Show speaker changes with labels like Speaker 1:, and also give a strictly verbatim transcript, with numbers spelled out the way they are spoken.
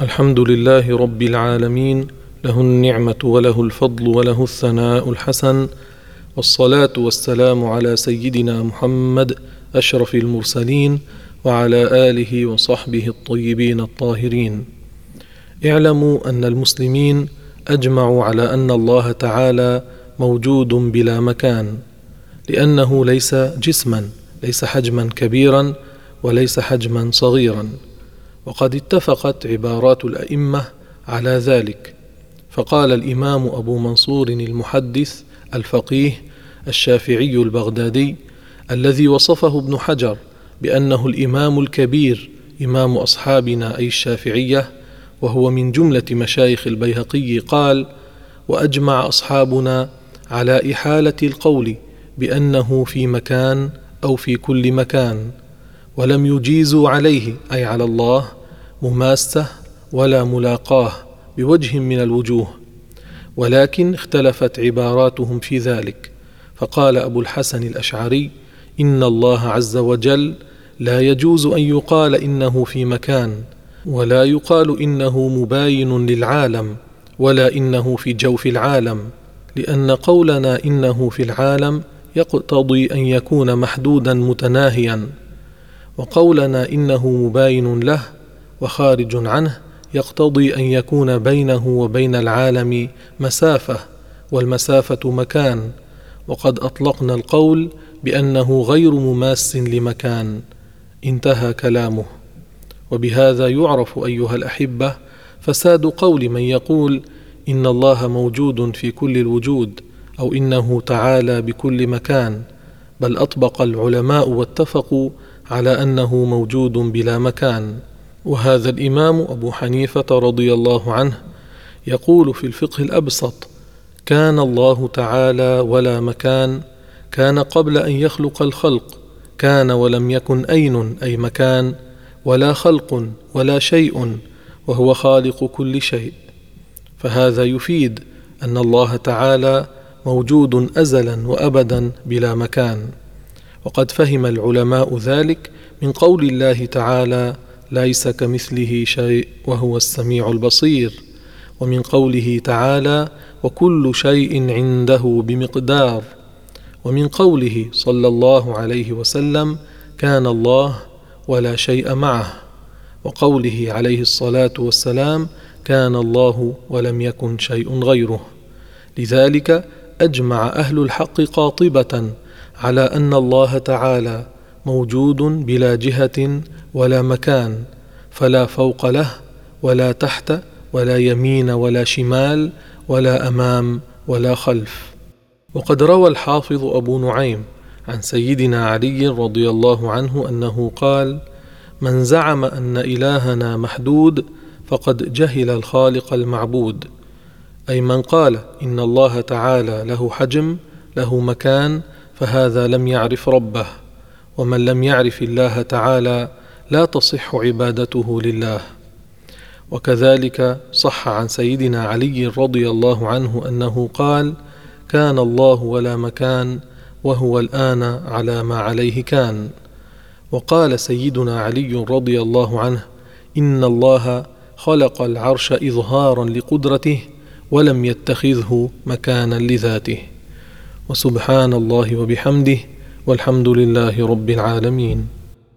Speaker 1: الحمد لله رب العالمين، له النعمة وله الفضل وله الثناء الحسن، والصلاة والسلام على سيدنا محمد أشرف المرسلين وعلى آله وصحبه الطيبين الطاهرين. اعلموا أن المسلمين أجمعوا على أن الله تعالى موجود بلا مكان، لأنه ليس جسما، ليس حجما كبيرا وليس حجما صغيرا، وقد اتفقت عبارات الأئمة على ذلك. فقال الإمام أبو منصور المحدث الفقيه الشافعي البغدادي الذي وصفه ابن حجر بأنه الإمام الكبير إمام أصحابنا أي الشافعية، وهو من جملة مشايخ البيهقي، قال: وأجمع أصحابنا على إحالة القول بأنه في مكان أو في كل مكان، ولم يجيزوا عليه أي على الله مماسة ولا ملاقاه بوجه من الوجوه، ولكن اختلفت عباراتهم في ذلك. فقال أبو الحسن الأشعري: إن الله عز وجل لا يجوز أن يقال إنه في مكان، ولا يقال إنه مباين للعالم، ولا إنه في جوف العالم، لأن قولنا إنه في العالم يقتضي أن يكون محدودا متناهيا، وقولنا إنه مباين له وخارج عنه يقتضي أن يكون بينه وبين العالم مسافة، والمسافة مكان، وقد أطلقنا القول بأنه غير مماس لمكان. انتهى كلامه. وبهذا يعرف أيها الأحبة فساد قول من يقول إن الله موجود في كل الوجود، أو إنه تعالى بكل مكان، بل أطبق العلماء واتفقوا على أنه موجود بلا مكان. وهذا الإمام أبو حنيفة رضي الله عنه يقول في الفقه الأبسط: كان الله تعالى ولا مكان، كان قبل أن يخلق الخلق، كان ولم يكن أين أي مكان، ولا خلق ولا شيء، وهو خالق كل شيء. فهذا يفيد أن الله تعالى موجود أزلا وأبدا بلا مكان. وقد فهم العلماء ذلك من قول الله تعالى: ليس كمثله شيء وهو السميع البصير، ومن قوله تعالى: وكل شيء عنده بمقدار، ومن قوله صلى الله عليه وسلم: كان الله ولا شيء معه، وقوله عليه الصلاة والسلام: كان الله ولم يكن شيء غيره. لذلك أجمع أهل الحق قاطبة على أن الله تعالى موجود بلا جهة ولا مكان، فلا فوق له ولا تحت ولا يمين ولا شمال ولا أمام ولا خلف. وقد روى الحافظ أبو نعيم عن سيدنا علي رضي الله عنه أنه قال: من زعم أن إلهنا محدود فقد جهل الخالق المعبود، أي من قال إن الله تعالى له حجم له مكان فهذا لم يعرف ربه، ومن لم يعرف الله تعالى لا تصح عبادته لله. وكذلك صح عن سيدنا علي رضي الله عنه أنه قال: كان الله ولا مكان، وهو الآن على ما عليه كان. وقال سيدنا علي رضي الله عنه: إن الله خلق العرش إظهارا لقدرته ولم يتخذه مكانا لذاته. وسبحان الله وبحمده، والحمد لله رب العالمين.